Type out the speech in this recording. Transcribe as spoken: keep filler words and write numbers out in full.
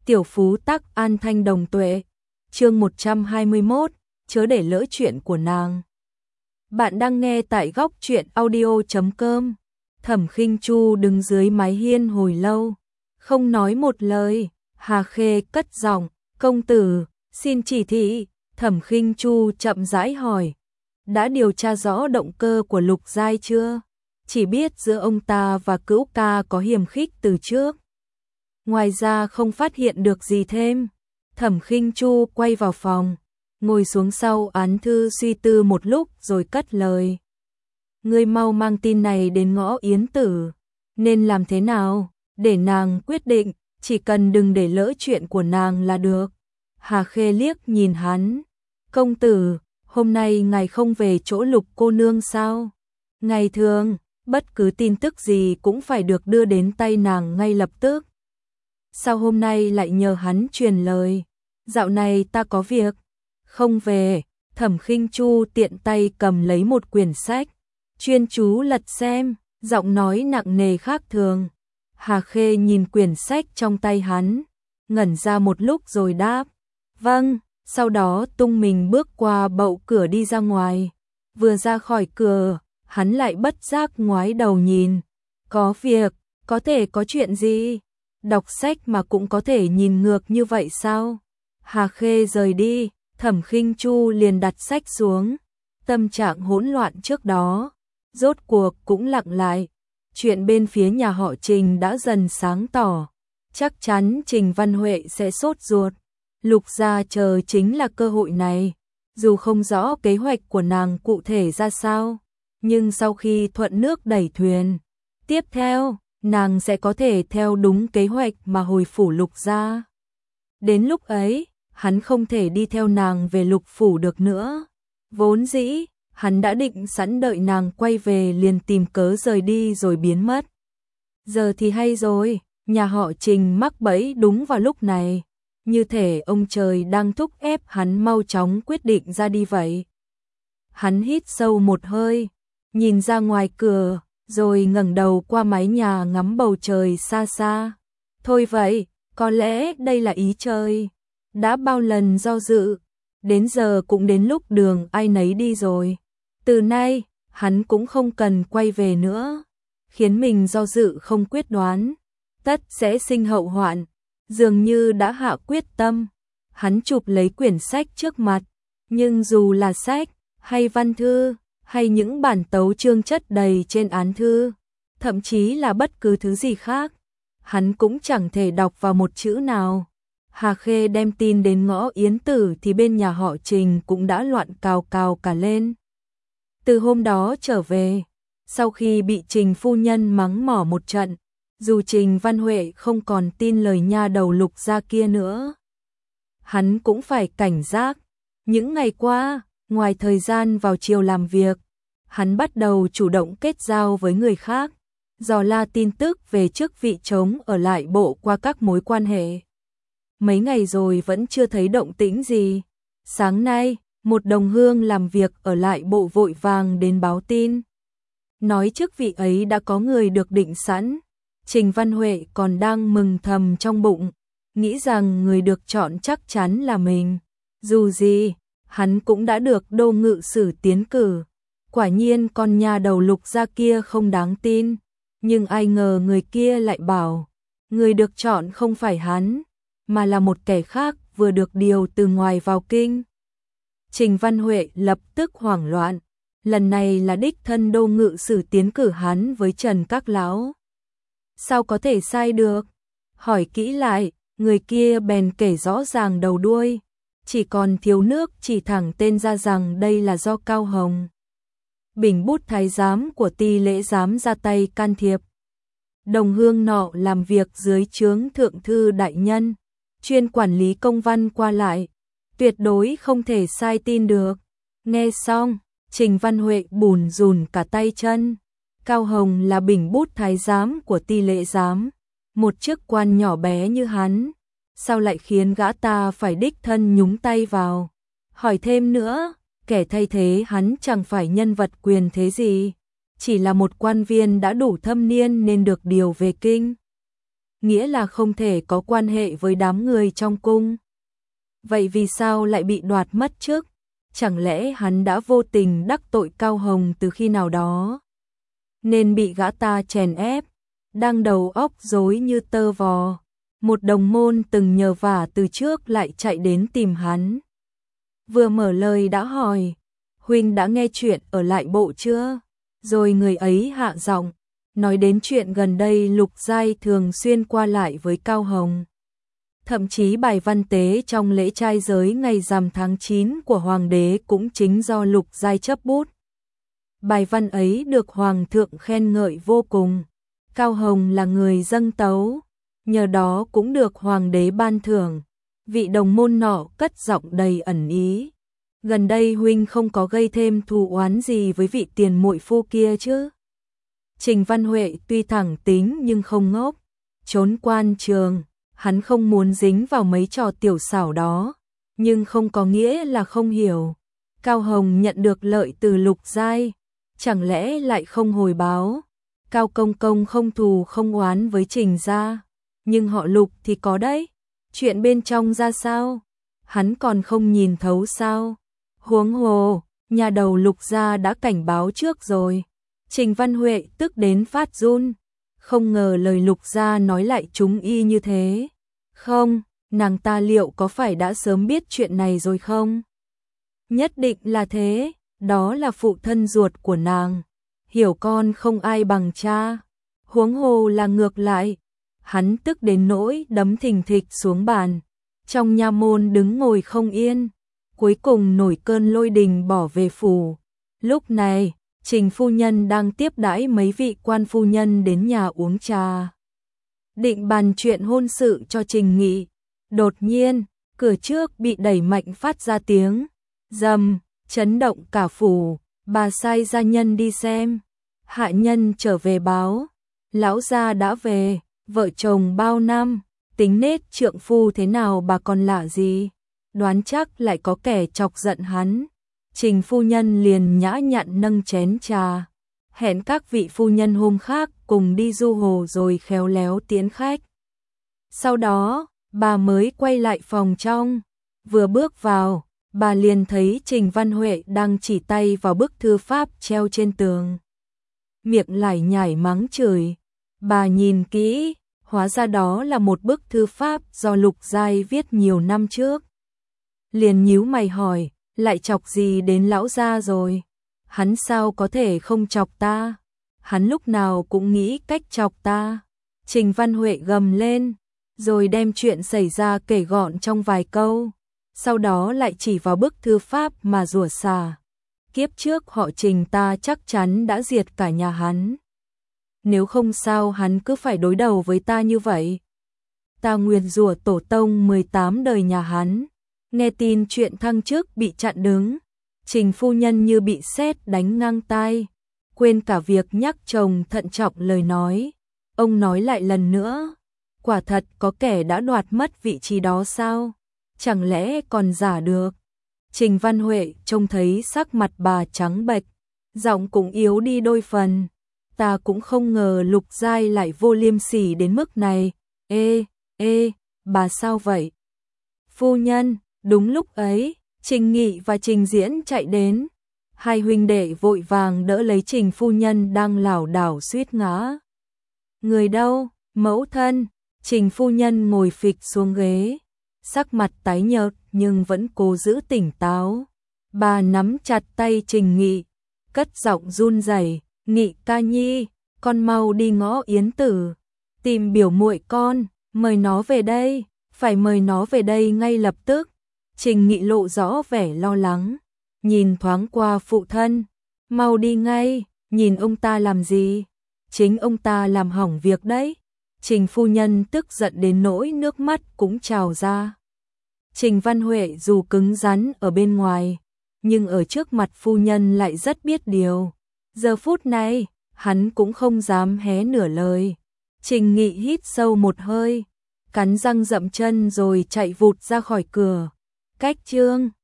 Tiểu phú tắc an thanh đồng tuệ. Chương một trăm hai mươi mốt, chớ để lỡ chuyện của nàng. Bạn đang nghe tại góc truyện audio chấm com. Thẩm Khinh Chu đứng dưới mái hiên hồi lâu, không nói một lời. Hà Khê cất giọng, "Công tử, xin chỉ thị." Thẩm Khinh Chu chậm rãi hỏi, "Đã điều tra rõ động cơ của Lục Giai chưa? Chỉ biết giữa ông ta và Cữu ca có hiềm khích từ trước. Ngoài ra không phát hiện được gì thêm." Thẩm Khinh Chu quay vào phòng, ngồi xuống sau án thư suy tư một lúc rồi cất lời. "Ngươi mau mang tin này đến Ngõ Yến Tử. Nên làm thế nào? Để nàng quyết định, chỉ cần đừng để lỡ chuyện của nàng là được." Hà Khê liếc nhìn hắn. "Công tử, hôm nay ngài không về chỗ Lục cô nương sao? Ngày thường, bất cứ tin tức gì cũng phải được đưa đến tay nàng ngay lập tức. Sao hôm nay lại nhờ hắn truyền lời? Dạo này ta có việc." "Không về." Thẩm Khinh Chu tiện tay cầm lấy một quyển sách, chuyên chú lật xem, giọng nói nặng nề khác thường. Hà Khê nhìn quyển sách trong tay hắn, ngẩn ra một lúc rồi đáp, "Vâng." Sau đó tung mình bước qua bậu cửa đi ra ngoài. Vừa ra khỏi cửa, hắn lại bất giác ngoái đầu nhìn. "Có việc? Có thể có chuyện gì? Đọc sách mà cũng có thể nhìn ngược như vậy sao?" Hà Khê rời đi, Thẩm Khinh Chu liền đặt sách xuống. Tâm trạng hỗn loạn trước đó rốt cuộc cũng lặng lại. Chuyện bên phía nhà họ Trình đã dần sáng tỏ. Chắc chắn Trình Văn Huệ sẽ sốt ruột. Lục gia chờ chính là cơ hội này. Dù không rõ kế hoạch của nàng cụ thể ra sao, nhưng sau khi thuận nước đẩy thuyền, tiếp theo nàng sẽ có thể theo đúng kế hoạch mà hồi phủ Lục gia. Đến lúc ấy, hắn không thể đi theo nàng về Lục phủ được nữa. Vốn dĩ, hắn đã định sẵn đợi nàng quay về liền tìm cớ rời đi rồi biến mất. Giờ thì hay rồi, nhà họ Trình mắc bẫy đúng vào lúc này. Như thể ông trời đang thúc ép hắn mau chóng quyết định ra đi vậy. Hắn hít sâu một hơi, nhìn ra ngoài cửa, rồi ngẩng đầu qua mái nhà ngắm bầu trời xa xa. Thôi vậy, có lẽ đây là ý trời. Đã bao lần do dự, đến giờ cũng đến lúc đường ai nấy đi rồi. Từ nay, hắn cũng không cần quay về nữa. Khiến mình do dự không quyết đoán, tất sẽ sinh hậu hoạn. Dường như đã hạ quyết tâm, hắn chụp lấy quyển sách trước mặt. Nhưng dù là sách, hay văn thư, hay những bản tấu chương chất đầy trên án thư, thậm chí là bất cứ thứ gì khác, hắn cũng chẳng thể đọc vào một chữ nào. Hà Khê đem tin đến Ngõ Yến Tử thì bên nhà họ Trình cũng đã loạn cào cào cả lên. Từ hôm đó trở về, sau khi bị Trình phu nhân mắng mỏ một trận, dù Trình Văn Huệ không còn tin lời nha đầu Lục gia kia nữa, hắn cũng phải cảnh giác. Những ngày qua, ngoài thời gian vào chiều làm việc, hắn bắt đầu chủ động kết giao với người khác, dò la tin tức về chức vị trống ở lại bộ qua các mối quan hệ. Mấy ngày rồi vẫn chưa thấy động tĩnh gì. Sáng nay, một đồng hương làm việc ở lại bộ vội vàng đến báo tin, nói chức vị ấy đã có người được định sẵn. Trình Văn Huệ còn đang mừng thầm trong bụng, nghĩ rằng người được chọn chắc chắn là mình. Dù gì, hắn cũng đã được Đô ngự sử tiến cử. Quả nhiên con nhà đầu Lục gia kia không đáng tin. Nhưng ai ngờ người kia lại bảo, người được chọn không phải hắn, mà là một kẻ khác vừa được điều từ ngoài vào kinh. Trình Văn Huệ lập tức hoảng loạn. Lần này là đích thân Đô ngự sử tiến cử hắn với Trần các lão. Sao có thể sai được? Hỏi kỹ lại, người kia bèn kể rõ ràng đầu đuôi, chỉ còn thiếu nước chỉ thẳng tên ra rằng đây là do Cao Hồng, Bình bút thái giám của Ti lễ giám ra tay can thiệp. Đồng hương nọ làm việc dưới trướng thượng thư đại nhân, chuyên quản lý công văn qua lại, tuyệt đối không thể sai tin được. Nghe xong, Trình Văn Huệ bùn rùn cả tay chân. Cao Hồng là Bình bút thái giám của Ti lễ giám, một chức quan nhỏ bé như hắn, sao lại khiến gã ta phải đích thân nhúng tay vào? Hỏi thêm nữa, kẻ thay thế hắn chẳng phải nhân vật quyền thế gì, chỉ là một quan viên đã đủ thâm niên nên được điều về kinh. nghĩa là không thể có quan hệ với đám người trong cung. Vậy vì sao lại bị đoạt mất chức? Chẳng lẽ hắn đã vô tình đắc tội Cao Hồng từ khi nào đó, nên bị gã ta chèn ép, đang đầu óc rối như tơ vò. Một đồng môn từng nhờ vả từ trước lại chạy đến tìm hắn. Vừa mở lời đã hỏi, huynh đã nghe chuyện ở lại bộ chưa? Rồi người ấy hạ giọng, nói đến chuyện gần đây Lục Giai thường xuyên qua lại với Cao Hồng. Thậm chí bài văn tế trong lễ trai giới ngày rằm tháng chín của Hoàng đế cũng chính do Lục Giai chấp bút. Bài văn ấy được Hoàng thượng khen ngợi vô cùng. Cao Hồng là người dâng tấu, nhờ đó cũng được Hoàng đế ban thưởng. Vị đồng môn nọ cất giọng đầy ẩn ý. Gần đây huynh không có gây thêm thù oán gì với vị tiền muội phu kia chứ? Trình Văn Huệ tuy thẳng tính nhưng không ngốc. Trốn quan trường, hắn không muốn dính vào mấy trò tiểu xảo đó, nhưng không có nghĩa là không hiểu. Cao Hồng nhận được lợi từ Lục Giai, chẳng lẽ lại không hồi báo? Cao công công không thù không oán với Trình gia, nhưng họ Lục thì có đấy. Chuyện bên trong ra sao? Hắn còn không nhìn thấu sao? Huống hồ, nhà đầu Lục gia đã cảnh báo trước rồi. Trình Văn Huệ tức đến phát run, không ngờ lời Lục gia nói lại trúng y như thế. Không, nàng ta liệu có phải đã sớm biết chuyện này rồi không? Nhất định là thế, đó là phụ thân ruột của nàng. Hiểu con không ai bằng cha. Huống hồ là ngược lại. Hắn tức đến nỗi đấm thình thịch xuống bàn. Trong nha môn đứng ngồi không yên. Cuối cùng nổi cơn lôi đình bỏ về phủ. Lúc này, Trình phu nhân đang tiếp đãi mấy vị quan phu nhân đến nhà uống trà. Định bàn chuyện hôn sự cho Trình Nghị. Đột nhiên, cửa trước bị đẩy mạnh phát ra tiếng rầm, chấn động cả phủ. Bà sai gia nhân đi xem. Hạ nhân trở về báo, lão gia đã về, vợ chồng bao năm, tính nết trượng phu thế nào bà còn lạ gì, đoán chắc lại có kẻ chọc giận hắn. Trình phu nhân liền nhã nhặn nâng chén trà, hẹn các vị phu nhân hôm khác cùng đi du hồ rồi khéo léo tiễn khách. Sau đó, bà mới quay lại phòng trong, vừa bước vào, bà liền thấy Trình Văn Huệ đang chỉ tay vào bức thư pháp treo trên tường. Miệng lải nhải mắng chửi. Bà nhìn kỹ, hóa ra đó là một bức thư pháp do Lục Giai viết nhiều năm trước. Liền nhíu mày hỏi, lại chọc gì đến lão gia rồi? Hắn sao có thể không chọc ta? Hắn lúc nào cũng nghĩ cách chọc ta. Trình Văn Huệ gầm lên, rồi đem chuyện xảy ra kể gọn trong vài câu. Sau đó lại chỉ vào bức thư pháp mà rủa xả. Kiếp trước họ Trình ta chắc chắn đã diệt cả nhà hắn. Nếu không sao hắn cứ phải đối đầu với ta như vậy. Ta nguyền rủa tổ tông mười tám đời nhà hắn. Nghe tin chuyện thăng chức bị chặn đứng, Trình phu nhân như bị sét đánh ngang tai, quên cả việc nhắc chồng thận trọng lời nói. Ông nói lại lần nữa, quả thật có kẻ đã đoạt mất vị trí đó sao? Chẳng lẽ còn giả được? Trình Văn Huệ trông thấy sắc mặt bà trắng bệch, giọng cũng yếu đi đôi phần. Ta cũng không ngờ Lục Giai lại vô liêm sỉ đến mức này. Ê, ê, bà sao vậy? Phu nhân, đúng lúc ấy, Trình Nghị và Trình Diễn chạy đến. Hai huynh đệ vội vàng đỡ lấy Trình phu nhân đang lảo đảo suýt ngã. Người đâu? Mẫu thân. Trình phu nhân ngồi phịch xuống ghế, sắc mặt tái nhợt nhưng vẫn cố giữ tỉnh táo. Bà nắm chặt tay Trình Nghị, cất giọng run rẩy, "Nghị ca nhi, con mau đi ngõ Yến Tử, tìm biểu muội con, mời nó về đây, phải mời nó về đây ngay lập tức." Trình Nghị lộ rõ vẻ lo lắng, nhìn thoáng qua phụ thân, "Mau đi ngay, nhìn ông ta làm gì? Chính ông ta làm hỏng việc đấy." Trình phu nhân tức giận đến nỗi nước mắt cũng trào ra. Trình Văn Huệ dù cứng rắn ở bên ngoài, nhưng ở trước mặt phu nhân lại rất biết điều. Giờ phút này, hắn cũng không dám hé nửa lời. Trình Nghị hít sâu một hơi, cắn răng dậm chân rồi chạy vụt ra khỏi cửa. Cách chương